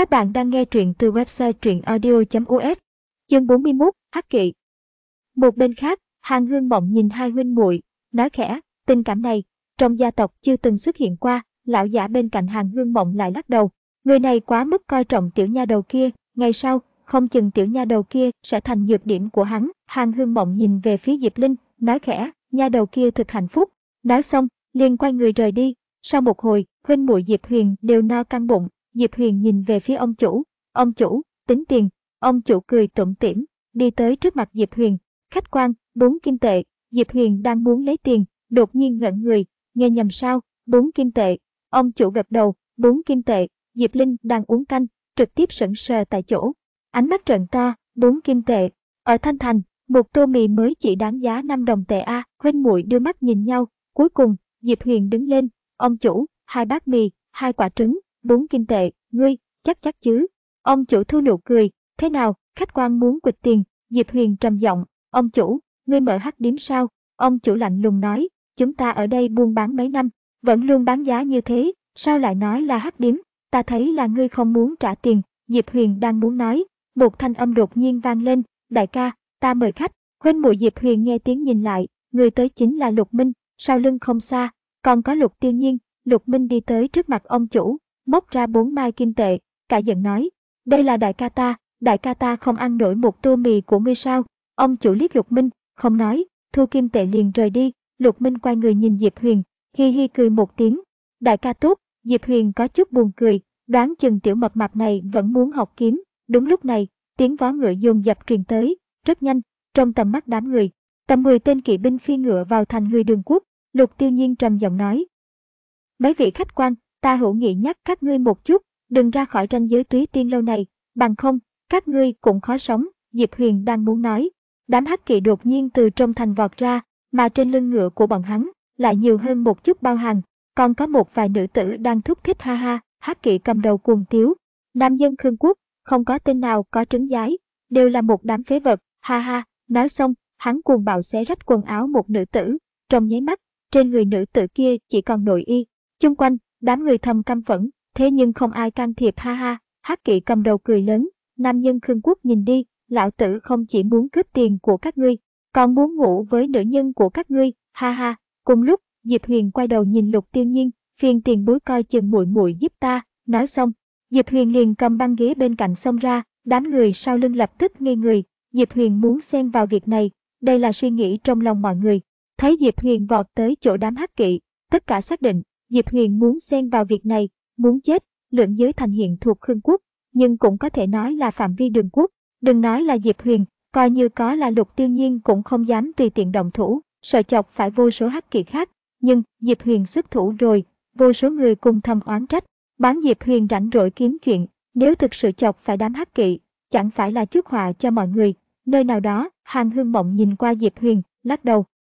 Các bạn đang nghe truyện từ website truyệnaudio.us. Chương 41, Hắc Kỵ. Một bên khác, Hàn Hương Mộng nhìn hai huynh muội, nói khẽ, tình cảm này trong gia tộc chưa từng xuất hiện qua. Lão giả bên cạnh Hàn Hương Mộng lại lắc đầu, người này quá mức coi trọng tiểu nha đầu kia, ngày sau không chừng tiểu nha đầu kia sẽ thành nhược điểm của hắn. Hàn Hương Mộng nhìn về phía Diệp Linh, nói khẽ, nha đầu kia thực hạnh phúc. Nói xong, liền quay người rời đi. Sau một hồi, huynh muội Diệp Huyền đều no căng bụng. Diệp Huyền nhìn về phía ông chủ, tính tiền. Ông chủ cười tủm tỉm, đi tới trước mặt Diệp Huyền, khách quan, 4 kim tệ. Diệp Huyền đang muốn lấy tiền, đột nhiên ngẩn người, nghe nhầm sao, 4 kim tệ. Ông chủ gật đầu, 4 kim tệ. Diệp Linh đang uống canh, trực tiếp sững sờ tại chỗ, ánh mắt trợn to, 4 kim tệ. Ở Thanh Thành, một tô mì mới chỉ đáng giá 5 đồng tệ a. Huynh muội đưa mắt nhìn nhau, cuối cùng, Diệp Huyền đứng lên, ông chủ, 2 bát mì, 2 quả trứng, 4 kim tệ, ngươi, chắc chứ. Ông chủ thu nụ cười, thế nào, khách quan muốn quỵt tiền. Diệp Huyền trầm giọng, ông chủ, ngươi mở hắc điếm sao? Ông chủ lạnh lùng nói, chúng ta ở đây buôn bán mấy năm, vẫn luôn bán giá như thế, sao lại nói là hắc điếm? Ta thấy là ngươi không muốn trả tiền. Diệp Huyền đang muốn nói, một thanh âm đột nhiên vang lên, đại ca, ta mời khách. Huynh muội Diệp Huyền nghe tiếng nhìn lại, người tới chính là Lục Minh, sau lưng không xa, còn có Lục Tiêu Nhiên. Lục Minh đi tới trước mặt ông chủ, móc ra 4 mai kim tệ, cả giận nói, đây là đại ca ta không ăn nổi một tô mì của ngươi sao? Ông chủ liếc Lục Minh, không nói, thu kim tệ liền rời đi. Lục Minh quay người nhìn Diệp Huyền, hi hi cười một tiếng, đại ca tốt. Diệp Huyền có chút buồn cười, đoán chừng tiểu mập mạp này vẫn muốn học kiếm. Đúng lúc này, tiếng vó ngựa dồn dập truyền tới, rất nhanh, trong tầm mắt đám người, tầm 10 tên kỵ binh phi ngựa vào thành người Đường Quốc. Lục Tiêu Nhiên trầm giọng nói, mấy vị khách quan, ta hữu nghị nhắc các ngươi một chút, đừng ra khỏi ranh giới Túy Tiên lâu này, bằng không, các ngươi cũng khó sống. Diệp Huyền đang muốn nói, đám hắc kỵ đột nhiên từ trong thành vọt ra, mà trên lưng ngựa của bọn hắn lại nhiều hơn một chút bao hàng, còn có một vài nữ tử đang thúc thích ha ha. Hắc kỵ cầm đầu cuồng tiếu, nam dân Khương Quốc, không có tên nào có trứng giái, đều là một đám phế vật, ha ha. Nói xong, hắn cuồng bạo xé rách quần áo một nữ tử, trong nháy mắt, trên người nữ tử kia chỉ còn nội y. Chung quanh, đám người thầm căm phẫn, thế nhưng không ai can thiệp, ha ha. Hắc kỵ cầm đầu cười lớn, nam nhân Khương Quốc nhìn đi, lão tử không chỉ muốn cướp tiền của các ngươi, còn muốn ngủ với nữ nhân của các ngươi, ha ha. Cùng lúc, Diệp Huyền quay đầu nhìn Lục Tiêu Nhiên, phiền tiền bối coi chừng muội muội giúp ta. Nói xong, Diệp Huyền liền cầm băng ghế bên cạnh xông ra, đám người sau lưng lập tức ngây người. Diệp Huyền muốn xen vào việc này, đây là suy nghĩ trong lòng mọi người. Thấy Diệp Huyền vọt tới chỗ đám hắc kỵ, tất cả xác định, Diệp Huyền muốn xen vào việc này, muốn chết. Lưỡng giới thành hiện thuộc Khương Quốc, nhưng cũng có thể nói là phạm vi Đường Quốc. Đừng nói là Diệp Huyền, coi như có là Lục Tiêu Nhiên cũng không dám tùy tiện động thủ, sợ chọc phải vô số hắc kỵ khác. Nhưng Diệp Huyền xuất thủ rồi, vô số người cùng thầm oán trách, bán Diệp Huyền rảnh rỗi kiếm chuyện, nếu thực sự chọc phải đám hắc kỵ, chẳng phải là chuốc họa cho mọi người. Nơi nào đó, Hàn Hương Mộng nhìn qua Diệp Huyền, lắc đầu,